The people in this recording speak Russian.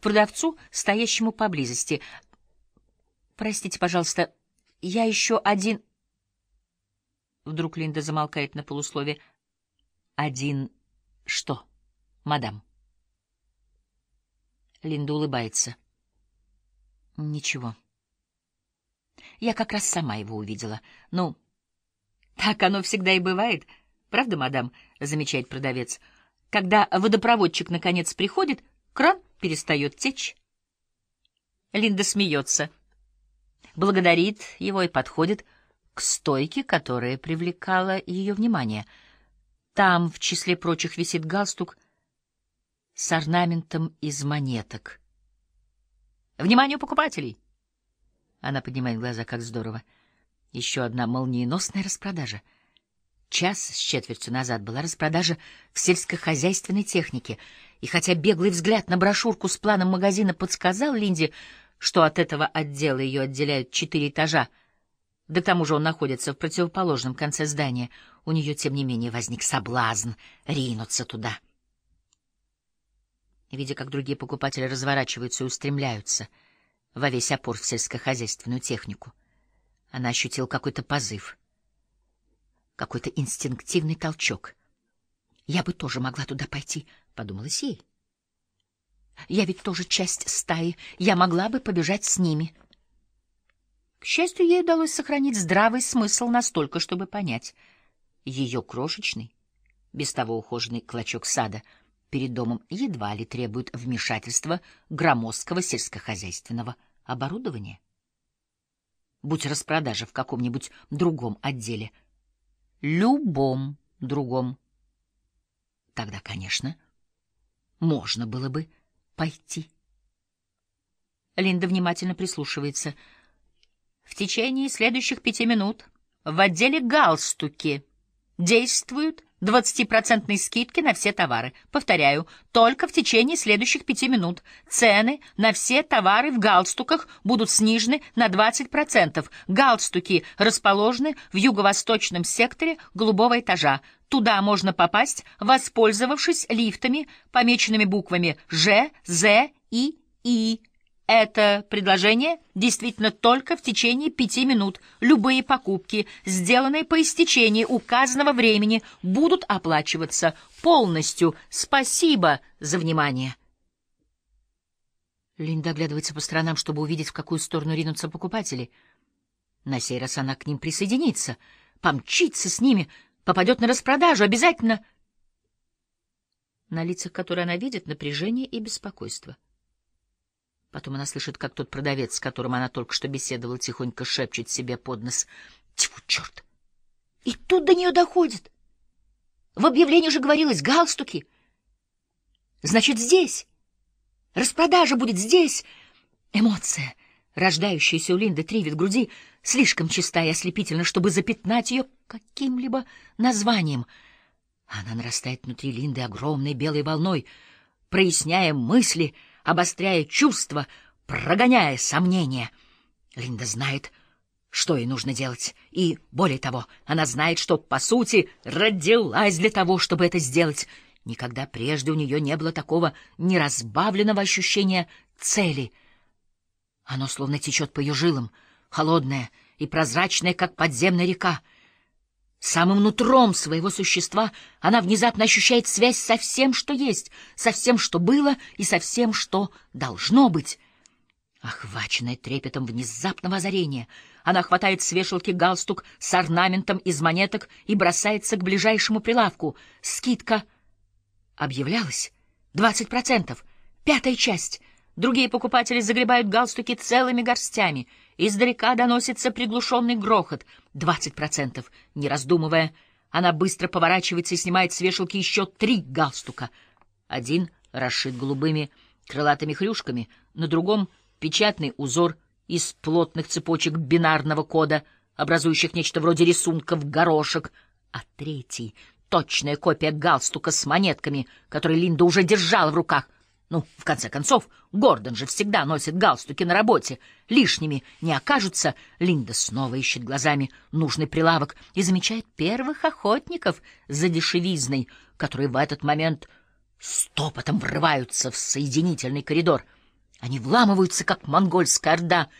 продавцу, стоящему поблизости. «Простите, пожалуйста, я еще один...» Вдруг Линда замолкает на полуслове. «Один что, мадам?» Линда улыбается. «Ничего. Я как раз сама его увидела. Ну, так оно всегда и бывает. Правда, мадам?» — замечает продавец. «Когда водопроводчик наконец приходит, кран перестает течь». Линда смеется, благодарит его и подходит к стойке, которая привлекала ее внимание. Там, в числе прочих, висит галстук с орнаментом из монеток. «Вниманию покупателей!» Она поднимает глаза, как здорово. Еще одна молниеносная распродажа. Час с четвертью назад была распродажа в сельскохозяйственной технике, и хотя беглый взгляд на брошюрку с планом магазина подсказал Линде, что от этого отдела ее отделяют 4 этажа, да к тому же он находится в противоположном конце здания, у нее, тем не менее, возник соблазн ринуться туда. Видя, как другие покупатели разворачиваются и устремляются во весь опор в сельскохозяйственную технику, она ощутила какой-то позыв, какой-то инстинктивный толчок. «Я бы тоже могла туда пойти», — подумалось ей. «Я ведь тоже часть стаи, я могла бы побежать с ними». К счастью, ей удалось сохранить здравый смысл настолько, чтобы понять. Ее крошечный, без того ухоженный клочок сада перед домом едва ли требует вмешательства громоздкого сельскохозяйственного оборудования. Будь распродажа в каком-нибудь другом отделе, любом другом, тогда, конечно, можно было бы пойти. Линда внимательно прислушивается. В течение следующих 5 минут в отделе галстуки действуют 20% скидки на все товары. Повторяю, только в течение следующих 5 минут цены на все товары в галстуках будут снижены на 20%. Галстуки расположены в юго-восточном секторе голубого этажа. Туда можно попасть, воспользовавшись лифтами, помеченными буквами Ж, З и И. Это предложение действительно только в течение 5 минут. Любые покупки, сделанные по истечении указанного времени, будут оплачиваться полностью. Спасибо за внимание. Линда оглядывается по сторонам, чтобы увидеть, в какую сторону ринутся покупатели. На сей раз она к ним присоединится, помчится с ними, попадет на распродажу, обязательно. На лицах, которые она видит, напряжение и беспокойство. Потом она слышит, как тот продавец, с которым она только что беседовала, тихонько шепчет себе под нос: «Тьфу, черт!» И тут до нее доходит. В объявлении же говорилось галстуки. Значит, здесь. Распродажа будет здесь. Эмоция, рождающаяся у Линды Тривет в груди, слишком чиста и ослепительна, чтобы запятнать ее каким-либо названием. Она нарастает внутри Линды огромной белой волной, проясняя мысли, обостряя чувства, прогоняя сомнения. Линда знает, что ей нужно делать, и, более того, она знает, что, по сути, родилась для того, чтобы это сделать. Никогда прежде у нее не было такого неразбавленного ощущения цели. Оно словно течет по ее жилам, холодное и прозрачное, как подземная река. Самым нутром своего существа она внезапно ощущает связь со всем, что есть, со всем, что было, и со всем, что должно быть. Охваченная трепетом внезапного озарения, она хватает с вешалки галстук с орнаментом из монеток и бросается к ближайшему прилавку. Скидка объявлялась. 20%, 5-я часть. Другие покупатели загребают галстуки целыми горстями. Издалека доносится приглушенный грохот. 20%. Не раздумывая, она быстро поворачивается и снимает с вешалки еще 3 галстука. Один расшит голубыми крылатыми хрюшками, на другом — печатный узор из плотных цепочек бинарного кода, образующих нечто вроде рисунков горошек, а третий — точная копия галстука с монетками, который Линда уже держала в руках. Ну, в конце концов, Гордон же всегда носит галстуки на работе. Лишними не окажутся. Линда снова ищет глазами нужный прилавок и замечает первых охотников за дешевизной, которые в этот момент стопотом врываются в соединительный коридор. Они вламываются, как монгольская орда,